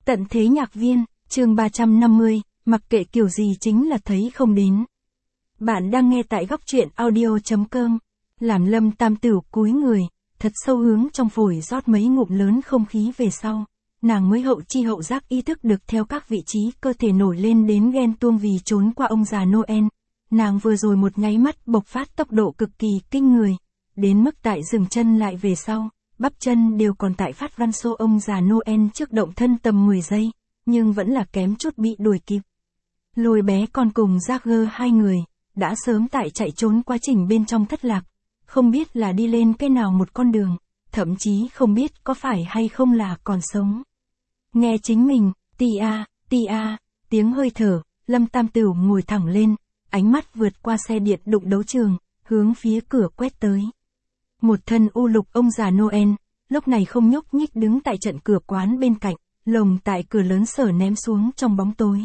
Tận thế nhạc viên, chương 350, mặc kệ kiểu gì chính là thấy không đến. Bạn đang nghe tại góc truyện audio.com. Làm Lâm Tam Tửu cúi người, thật sâu hướng trong phổi rót mấy ngụm lớn không khí về sau. Nàng mới hậu chi hậu giác ý thức được theo các vị trí cơ thể nổi lên đến ghen tuông vì trốn qua ông già Noel. Nàng vừa rồi một nháy mắt bộc phát tốc độ cực kỳ kinh người, đến mức tại dừng chân lại về sau, bắp chân đều còn tại phát văn xô ông già Noel trước động thân tầm 10 giây, nhưng vẫn là kém chút bị đuổi kịp. Lôi bé con cùng Jagger hai người, đã sớm tại chạy trốn quá trình bên trong thất lạc, không biết là đi lên cái nào một con đường, thậm chí không biết có phải hay không là còn sống. Nghe chính mình, tia, tiếng hơi thở, Lâm Tam Tửu ngồi thẳng lên, ánh mắt vượt qua xe điện đụng đấu trường, hướng phía cửa quét tới. Một thân u lục ông già Noel, lúc này không nhúc nhích đứng tại trận cửa quán bên cạnh, lồng tại cửa lớn sở ném xuống trong bóng tối.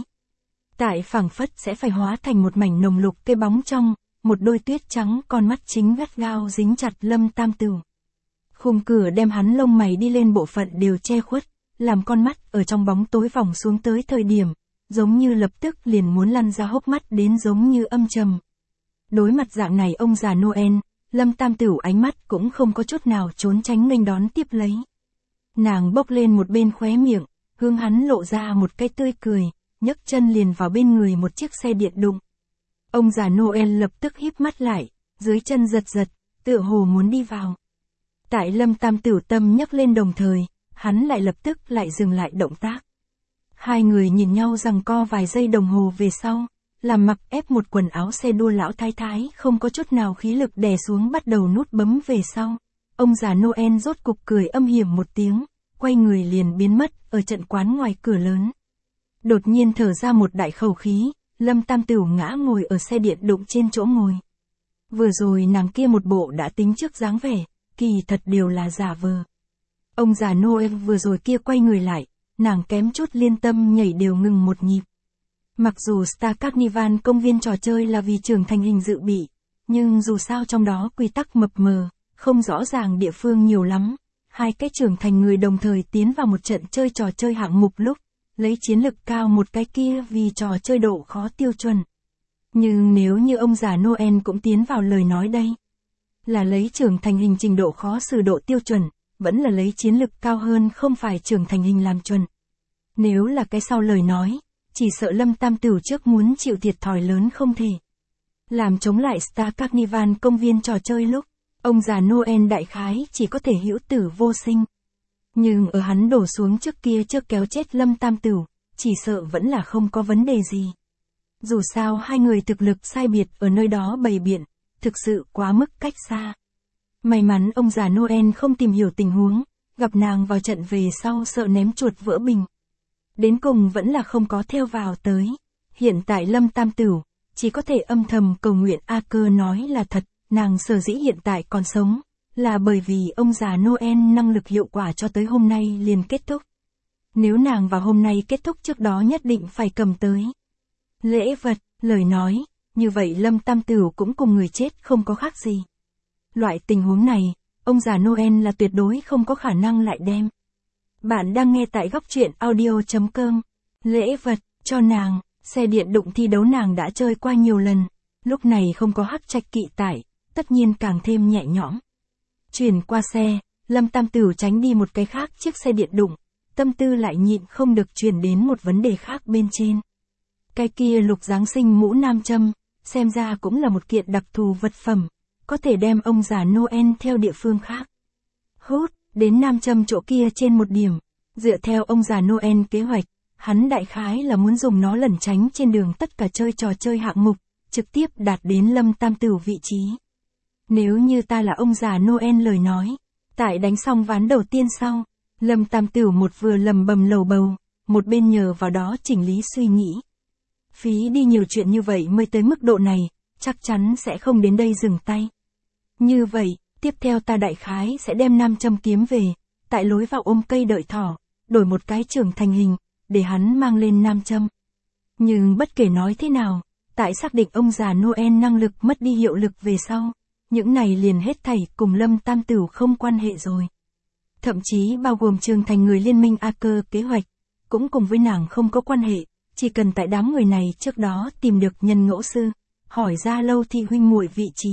Tại phảng phất sẽ phải hóa thành một mảnh nồng lục cây bóng trong, một đôi tuyết trắng con mắt chính gắt gao dính chặt Lâm Tam Tửu. Khung cửa đem hắn lông mày đi lên bộ phận đều che khuất, làm con mắt ở trong bóng tối vòng xuống tới thời điểm, giống như lập tức liền muốn lăn ra hốc mắt đến giống như âm trầm. Đối mặt dạng này ông già Noel, Lâm Tam Tửu ánh mắt cũng không có chút nào trốn tránh nghênh đón tiếp lấy. Nàng bốc lên một bên khóe miệng, hướng hắn lộ ra một cái tươi cười, nhấc chân liền vào bên người một chiếc xe điện đụng. Ông già Noel lập tức híp mắt lại, dưới chân giật giật, tựa hồ muốn đi vào. Tại Lâm Tam Tửu tâm nhấc lên đồng thời, hắn lại lập tức lại dừng lại động tác. Hai người nhìn nhau giằng co vài giây đồng hồ về sau, làm mặc ép một quần áo xe đua lão thái thái không có chút nào khí lực đè xuống bắt đầu nút bấm về sau. Ông già Noel rốt cục cười âm hiểm một tiếng, quay người liền biến mất ở trận quán ngoài cửa lớn. Đột nhiên thở ra một đại khẩu khí, Lâm Tam Tửu ngã ngồi ở xe điện đụng trên chỗ ngồi. Vừa rồi nàng kia một bộ đã tính trước dáng vẻ, kỳ thật đều là giả vờ. Ông già Noel vừa rồi kia quay người lại, nàng kém chút liên tâm nhảy đều ngừng một nhịp. Mặc dù Star Carnival công viên trò chơi là vì trưởng thành hình dự bị, nhưng dù sao trong đó quy tắc mập mờ, không rõ ràng địa phương nhiều lắm. Hai cái trưởng thành người đồng thời tiến vào một trận chơi trò chơi hạng mục lúc, lấy chiến lực cao một cái kia vì trò chơi độ khó tiêu chuẩn. Nhưng nếu như ông già Noel cũng tiến vào lời nói đây, là lấy trưởng thành hình trình độ khó xử độ tiêu chuẩn, vẫn là lấy chiến lực cao hơn không phải trưởng thành hình làm chuẩn. Nếu là cái sau lời nói, chỉ sợ Lâm Tam Tửu trước muốn chịu thiệt thòi lớn không thể. Làm chống lại Star Carnival công viên trò chơi lúc, ông già Noel đại khái chỉ có thể hữu tử vô sinh. Nhưng ở hắn đổ xuống trước kia trước kéo chết Lâm Tam Tửu, chỉ sợ vẫn là không có vấn đề gì. Dù sao hai người thực lực sai biệt ở nơi đó bày biện, thực sự quá mức cách xa. May mắn ông già Noel không tìm hiểu tình huống, gặp nàng vào trận về sau sợ ném chuột vỡ bình. Đến cùng vẫn là không có theo vào tới. Hiện tại Lâm Tam Tửu, chỉ có thể âm thầm cầu nguyện A Cơ nói là thật, nàng sở dĩ hiện tại còn sống, là bởi vì ông già Noel năng lực hiệu quả cho tới hôm nay liền kết thúc. Nếu nàng vào hôm nay kết thúc trước đó nhất định phải cầm tới lễ vật, lời nói, như vậy Lâm Tam Tửu cũng cùng người chết không có khác gì. Loại tình huống này, ông già Noel là tuyệt đối không có khả năng lại đem. Bạn đang nghe tại góc truyện audio.com. Lễ vật, cho nàng, xe điện đụng thi đấu nàng đã chơi qua nhiều lần, lúc này không có hắc trạch kỵ tải, tất nhiên càng thêm nhẹ nhõm. Chuyển qua xe, Lâm Tam Tửu tránh đi một cái khác chiếc xe điện đụng, tâm tư lại nhịn không được chuyển đến một vấn đề khác bên trên. Cái kia lục Giáng sinh mũ nam châm, xem ra cũng là một kiện đặc thù vật phẩm, có thể đem ông già Noel theo địa phương khác. Hút, đến nam châm chỗ kia trên một điểm, dựa theo ông già Noel kế hoạch, hắn đại khái là muốn dùng nó lẩn tránh trên đường tất cả chơi trò chơi hạng mục, trực tiếp đạt đến Lâm Tam Tửu vị trí. Nếu như ta là ông già Noel lời nói, tại đánh xong ván đầu tiên sau, Lâm Tam Tửu một vừa lầm bầm lầu bầu, một bên nhờ vào đó chỉnh lý suy nghĩ. Phí đi nhiều chuyện như vậy mới tới mức độ này, chắc chắn sẽ không đến đây dừng tay. Như vậy, tiếp theo ta đại khái sẽ đem nam châm kiếm về, tại lối vào ôm cây đợi thỏ, đổi một cái trưởng thành hình, để hắn mang lên nam châm. Nhưng bất kể nói thế nào, tại xác định ông già Noel năng lực mất đi hiệu lực về sau, những này liền hết thảy cùng Lâm Tam Tửu không quan hệ rồi. Thậm chí bao gồm trưởng thành người liên minh A Cơ kế hoạch, cũng cùng với nàng không có quan hệ, chỉ cần tại đám người này trước đó tìm được Nhân Ngẫu Sư, hỏi ra Lâu Thị huynh muội vị trí.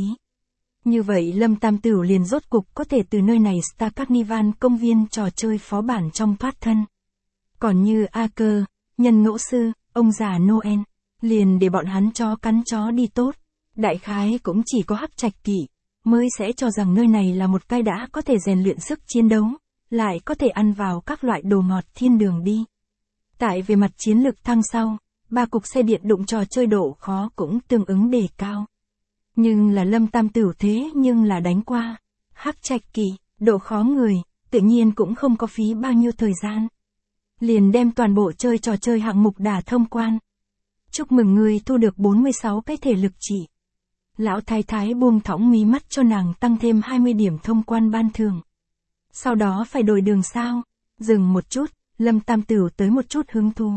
Như vậy Lâm Tam Tửu liền rốt cục có thể từ nơi này Star Carnival công viên trò chơi phó bản trong thoát thân. Còn như A Cơ, Nhân Ngẫu Sư, ông già Noel, liền để bọn hắn chó cắn chó đi tốt. Đại khái cũng chỉ có Hắc Trạch Kỵ mới sẽ cho rằng nơi này là một cái đã có thể rèn luyện sức chiến đấu, lại có thể ăn vào các loại đồ ngọt thiên đường đi. Tại về mặt chiến lược thăng sau, 3 cục xe điện đụng trò chơi độ khó cũng tương ứng đề cao. Nhưng là Lâm Tam Tửu thế nhưng là đánh qua Hắc Trạch Kỵ, độ khó người, tự nhiên cũng không có phí bao nhiêu thời gian. Liền đem toàn bộ chơi trò chơi hạng mục đả thông quan. Chúc mừng người thu được 46 cái thể lực trị. Lão thái thái buông thõng mí mắt cho nàng tăng thêm 20 điểm thông quan ban thưởng. Sau đó phải đổi đường sao? Dừng một chút, Lâm Tam Tửu tới một chút hứng thú.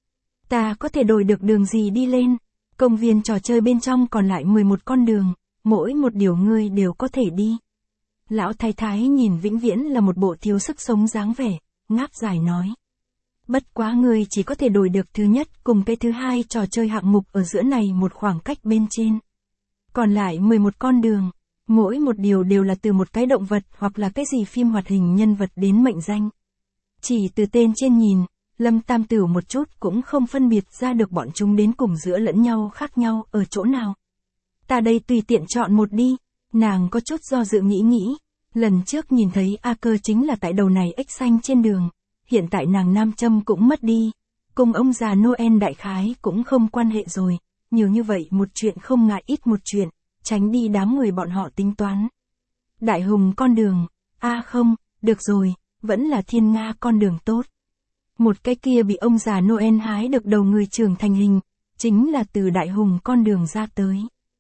Ta có thể đổi được đường gì đi lên? Công viên trò chơi bên trong còn lại 11 con đường, mỗi một điều ngươi đều có thể đi. Lão thái thái nhìn vĩnh viễn là một bộ thiếu sức sống dáng vẻ, ngáp dài nói. Bất quá ngươi chỉ có thể đổi được thứ nhất cùng cái thứ hai trò chơi hạng mục ở giữa này một khoảng cách bên trên. Còn lại 11 con đường, mỗi một điều đều là từ một cái động vật hoặc là cái gì phim hoạt hình nhân vật đến mệnh danh. Chỉ từ tên trên nhìn, Lâm Tam Tửu một chút cũng không phân biệt ra được bọn chúng đến cùng giữa lẫn nhau khác nhau ở chỗ nào. Ta đây tùy tiện chọn một đi, nàng có chút do dự nghĩ. Lần trước nhìn thấy A Cơ chính là tại đầu này ếch xanh trên đường, hiện tại nàng nam châm cũng mất đi, cùng ông già Noel đại khái cũng không quan hệ rồi, nhiều như vậy một chuyện không ngại ít một chuyện, tránh đi đám người bọn họ tính toán. Đại Hùng con đường, không, được rồi, vẫn là Thiên Nga con đường tốt. Một cái kia bị ông già Noel hái được đầu người trưởng thành hình, chính là từ Đại Hùng con đường ra tới.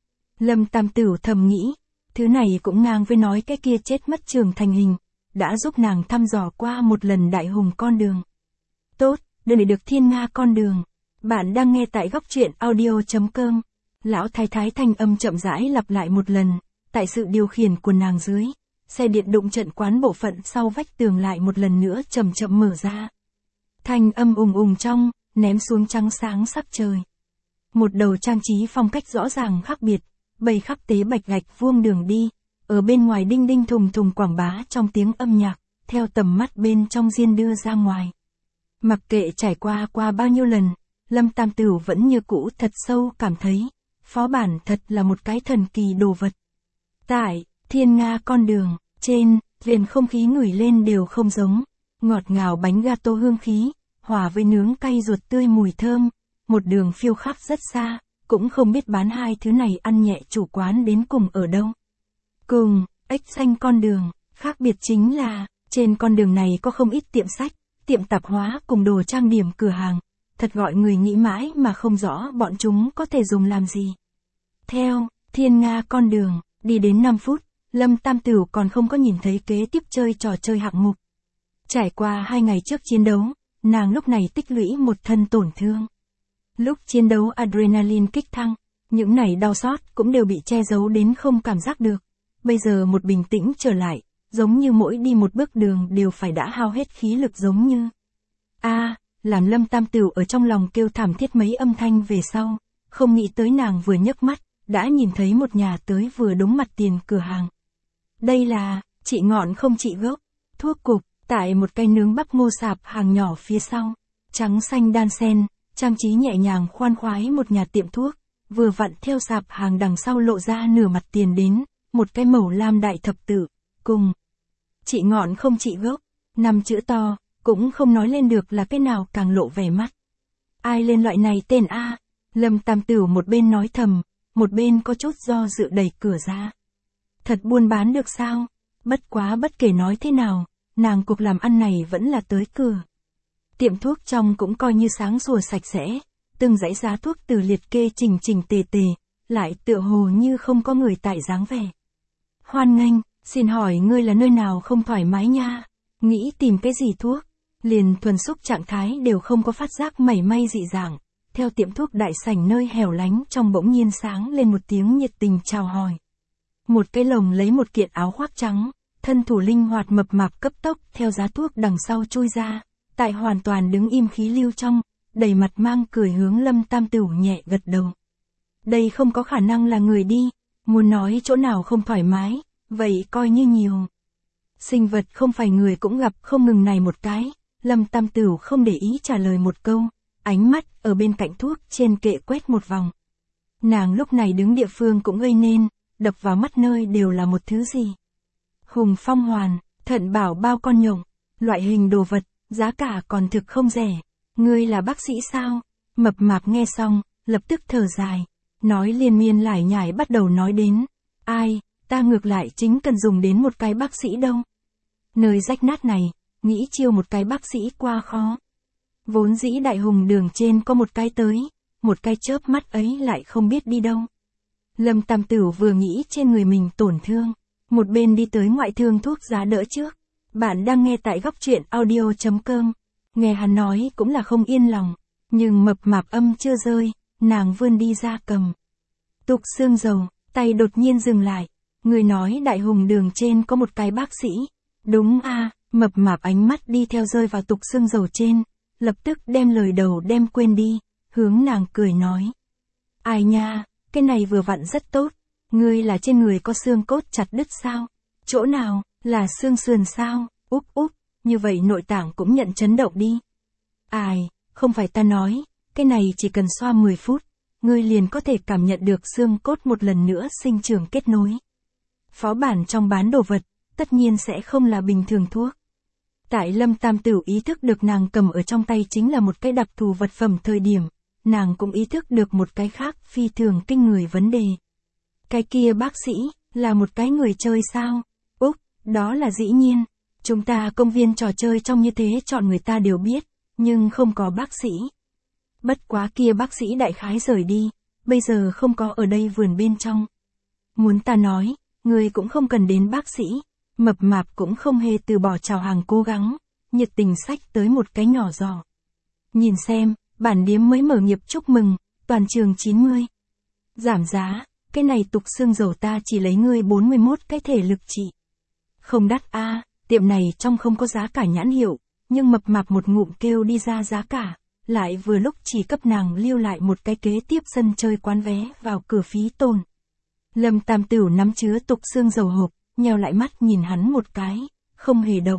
Lâm Tam Tửu thầm nghĩ, thứ này cũng ngang với nói cái kia chết mất trưởng thành hình, đã giúp nàng thăm dò qua một lần Đại Hùng con đường. Tốt, để được Thiên Nga con đường. Bạn đang nghe tại góc truyện audio.com. Lão thái thái thanh âm chậm rãi lặp lại một lần, tại sự điều khiển của nàng dưới, xe điện đụng trận quán bộ phận sau vách tường lại một lần nữa chậm chậm mở ra. Thanh âm ùng trong, ném xuống trắng sáng sắc trời. Một đầu trang trí phong cách rõ ràng khác biệt, bày khắp tế bạch gạch vuông đường đi, ở bên ngoài đinh đinh thùng thùng quảng bá trong tiếng âm nhạc, theo tầm mắt bên trong diên đưa ra ngoài. Mặc kệ trải qua bao nhiêu lần, Lâm Tam Tửu vẫn như cũ thật sâu cảm thấy, phó bản thật là một cái thần kỳ đồ vật. Tại Thiên Nga con đường, trên, liền không khí ngửi lên đều không giống, ngọt ngào bánh gato hương khí, hòa với nướng cay ruột tươi mùi thơm, một đường phiêu khắp rất xa, cũng không biết bán hai thứ này ăn nhẹ chủ quán đến cùng ở đâu. Cùng, ếch xanh con đường, khác biệt chính là, trên con đường này có không ít tiệm sách, tiệm tạp hóa cùng đồ trang điểm cửa hàng, thật gọi người nghĩ mãi mà không rõ bọn chúng có thể dùng làm gì. Theo Thiên Nga con đường, đi đến 5 phút, Lâm Tam Tửu còn không có nhìn thấy kế tiếp chơi trò chơi hạng mục. Trải qua 2 ngày trước chiến đấu, nàng lúc này tích lũy một thân tổn thương. Lúc chiến đấu adrenaline kích thăng, những này đau xót cũng đều bị che giấu đến không cảm giác được. Bây giờ một bình tĩnh trở lại, giống như mỗi đi một bước đường đều phải đã hao hết khí lực giống như. Làm Lâm Tam Tửu ở trong lòng kêu thảm thiết mấy âm thanh về sau, không nghĩ tới nàng vừa nhấc mắt, đã nhìn thấy một nhà tới vừa đúng mặt tiền cửa hàng. Đây là, trị ngọn không trị gốc, thuốc cục, tại một cây nướng bắp ngô sạp hàng nhỏ phía sau, trắng xanh đan sen, trang trí nhẹ nhàng khoan khoái một nhà tiệm thuốc, vừa vặn theo sạp hàng đằng sau lộ ra nửa mặt tiền đến, một cái màu lam đại thập tự, cùng trị ngọn không trị gốc, 5 chữ to, cũng không nói lên được là cái nào càng lộ vẻ mắt. Ai lên loại này tên a? Lâm Tam Tửu một bên nói thầm, một bên có chút do dự đẩy cửa ra. Thật buôn bán được sao? Bất quá bất kể nói thế nào, nàng cuộc làm ăn này vẫn là tới cửa. Tiệm thuốc trong cũng coi như sáng sủa sạch sẽ, từng dãy giá thuốc từ liệt kê chỉnh tề, lại tựa hồ như không có người tại dáng vẻ. Hoan nghênh, xin hỏi ngươi là nơi nào không thoải mái nha? Nghĩ tìm cái gì thuốc? Liền thuần xúc trạng thái đều không có phát giác mảy may dị dạng. Theo tiệm thuốc đại sảnh nơi hẻo lánh trong bỗng nhiên sáng lên một tiếng nhiệt tình chào hỏi. Một cái lồng lấy một kiện áo khoác trắng, thân thủ linh hoạt mập mạp cấp tốc theo giá thuốc đằng sau chui ra, Tại hoàn toàn đứng im khí lưu trong, đầy mặt mang cười hướng Lâm Tam Tửu nhẹ gật đầu. Đây không có khả năng là người đi, muốn nói chỗ nào không thoải mái, vậy coi như nhiều. Sinh vật không phải người cũng gặp không ngừng này một cái, Lâm Tam Tửu không để ý trả lời một câu, ánh mắt ở bên cạnh thuốc trên kệ quét một vòng. Nàng lúc này đứng địa phương cũng gây nên, đập vào mắt nơi đều là một thứ gì. Hùng phong hoàn, thận bảo bao con nhộng, loại hình đồ vật, giá cả còn thực không rẻ. Ngươi là bác sĩ sao? Mập mạp nghe xong, lập tức thở dài, nói liên miên lải nhải bắt đầu nói đến. Ai, ta ngược lại chính cần dùng đến một cái bác sĩ đâu. Nơi rách nát này, nghĩ chiêu một cái bác sĩ qua khó. Vốn dĩ đại hùng đường trên có một cái tới, một cái chớp mắt ấy lại không biết đi đâu. Lâm Tam Tửu vừa nghĩ trên người mình tổn thương, một bên đi tới ngoại thương thuốc giá đỡ trước. Bạn đang nghe tại góc truyện audio.com. Nghe hắn nói cũng là không yên lòng, nhưng mập mạp âm chưa rơi, nàng vươn đi ra cầm. Tục xương dầu, tay đột nhiên dừng lại. Người nói đại hùng đường trên có một cái bác sĩ. Đúng a, mập mạp ánh mắt đi theo rơi vào tục xương dầu trên, lập tức đem lời đầu đem quên đi, hướng nàng cười nói. Ai nha, cái này vừa vặn rất tốt, ngươi là trên người có xương cốt chặt đứt sao? Chỗ nào, là xương sườn sao? Úp, như vậy nội tạng cũng nhận chấn động đi. Ai, không phải ta nói, cái này chỉ cần xoa 10 phút, ngươi liền có thể cảm nhận được xương cốt một lần nữa sinh trưởng kết nối. Phó bản trong bán đồ vật, tất nhiên sẽ không là bình thường thuốc. Tại Lâm Tam Tửu ý thức được nàng cầm ở trong tay chính là một cái đặc thù vật phẩm thời điểm, nàng cũng ý thức được một cái khác phi thường kinh người vấn đề. Cái kia bác sĩ, là một cái người chơi sao? Úc, đó là dĩ nhiên. Chúng ta công viên trò chơi trong như thế chọn người ta đều biết, nhưng không có bác sĩ. Bất quá kia bác sĩ đại khái rời đi, bây giờ không có ở đây vườn bên trong. Muốn ta nói, người cũng không cần đến bác sĩ, mập mạp cũng không hề từ bỏ chào hàng cố gắng, nhiệt tình xách tới một cái nhỏ giỏ. Nhìn xem, bản điếm mới mở nghiệp chúc mừng, toàn trường 90. Giảm giá, cái này tục xương dầu ta chỉ lấy ngươi 41 cái thể lực trị. Không đắt a, tiệm này trong không có giá cả nhãn hiệu, nhưng mập mạp một ngụm kêu đi ra giá cả, lại vừa lúc chỉ cấp nàng lưu lại một cái kế tiếp sân chơi quán vé vào cửa phí tồn. Lâm Tam Tửu nắm chứa tục xương dầu hộp, nheo lại mắt nhìn hắn một cái, không hề động.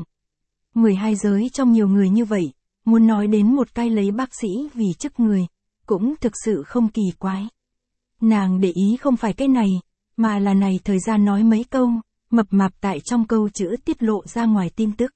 12 giới trong nhiều người như vậy, muốn nói đến một cái lấy bác sĩ vì chức người, cũng thực sự không kỳ quái. Nàng để ý không phải cái này, mà là này thời gian nói mấy câu, mập mạp tại trong câu chữ tiết lộ ra ngoài tin tức.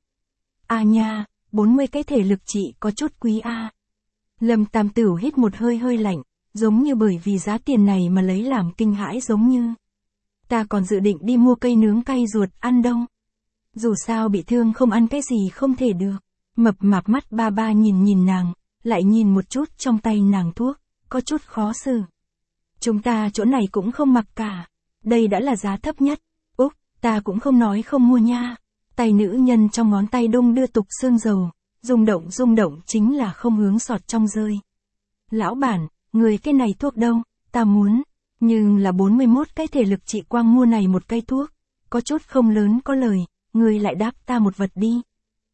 A nha, 40 cái thể lực trị có chút quý a. Lâm Tam Tửu hít một hơi lạnh, giống như bởi vì giá tiền này mà lấy làm kinh hãi giống như. Ta còn dự định đi mua cây nướng cay ruột ăn đâu. Dù sao bị thương không ăn cái gì không thể được. Mập mạp mắt ba nhìn nàng, lại nhìn một chút trong tay nàng thuốc, có chút khó xử. Chúng ta chỗ này cũng không mặc cả. Đây đã là giá thấp nhất. Úc, ta cũng không nói không mua nha. Tay nữ nhân trong ngón tay đung đưa tục xương dầu, rung động chính là không hướng sọt trong rơi. Lão bản, người cái này thuốc đâu, ta muốn. Nhưng là 41 cái thể lực trị quang mua này một cây thuốc, có chút không lớn có lời, người lại đáp ta một vật đi.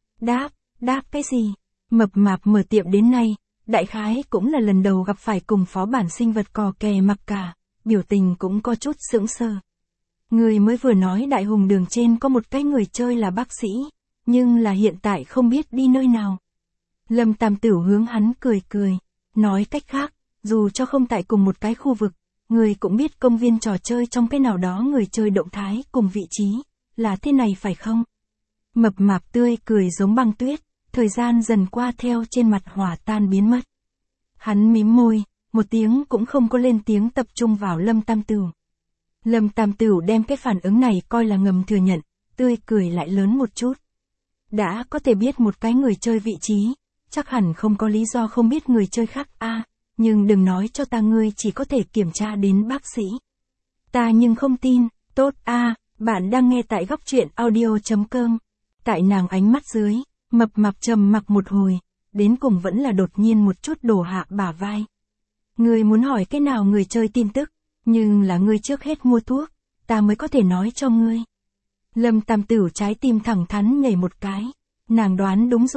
Đáp cái gì? Mập mạp mở tiệm đến nay, đại khái cũng là lần đầu gặp phải cùng phó bản sinh vật cò kè mặc cả, biểu tình cũng có chút sững sờ. Người mới vừa nói đại hùng đường trên có một cái người chơi là bác sĩ, nhưng là hiện tại không biết đi nơi nào. Lâm Tam Tửu hướng hắn cười, nói cách khác, dù cho không tại cùng một cái khu vực, người cũng biết công viên trò chơi trong cái nào đó người chơi động thái cùng vị trí, là thế này phải không? Mập mạp tươi cười giống băng tuyết, thời gian dần qua theo trên mặt hòa tan biến mất. Hắn mím môi, một tiếng cũng không có lên tiếng tập trung vào Lâm Tam Tửu. Lâm Tam Tửu đem cái phản ứng này coi là ngầm thừa nhận, tươi cười lại lớn một chút. Đã có thể biết một cái người chơi vị trí, chắc hẳn không có lý do không biết người chơi khác a, nhưng đừng nói cho ta ngươi chỉ có thể kiểm tra đến bác sĩ. Ta nhưng không tin, tốt a, bạn đang nghe tại góc truyện audio.com. Tại nàng ánh mắt dưới, mập mạp trầm mặc một hồi, đến cùng vẫn là đột nhiên một chút đổ hạ bả vai. Ngươi muốn hỏi cái nào người chơi tin tức, nhưng là ngươi trước hết mua thuốc, ta mới có thể nói cho ngươi. Lâm Tam Tửu trái tim thẳng thắn nhảy một cái, nàng đoán đúng rồi,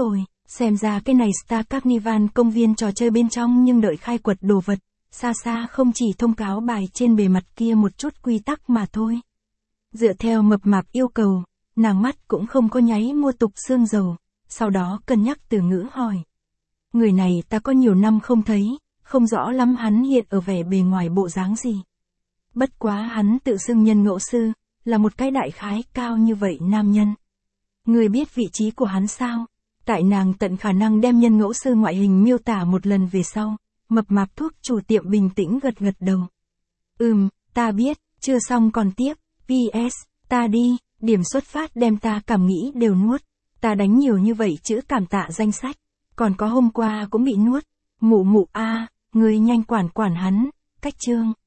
Xem ra cái này Star Carnival công viên trò chơi bên trong nhưng đợi khai quật đồ vật, xa xa không chỉ thông cáo bài trên bề mặt kia một chút quy tắc mà thôi. Dựa theo mập mạp yêu cầu, nàng mắt cũng không có nháy mua tục xương dầu, sau đó cân nhắc từ ngữ hỏi. Người này ta có nhiều năm không thấy, không rõ lắm hắn hiện ở vẻ bề ngoài bộ dáng gì. Bất quá hắn tự xưng nhân ngẫu sư, là một cái đại khái cao như vậy nam nhân. Người biết vị trí của hắn sao? Tại nàng tận khả năng đem nhân ngẫu sư ngoại hình miêu tả một lần về sau, mập mạp thuốc chủ tiệm bình tĩnh gật gật đầu. Ta biết, chưa xong còn tiếp, PS, ta đi, điểm xuất phát đem ta cảm nghĩ đều nuốt. Ta đánh nhiều như vậy chữ cảm tạ danh sách, còn có hôm qua cũng bị nuốt. Mụ a, người nhanh quản hắn, cách chương.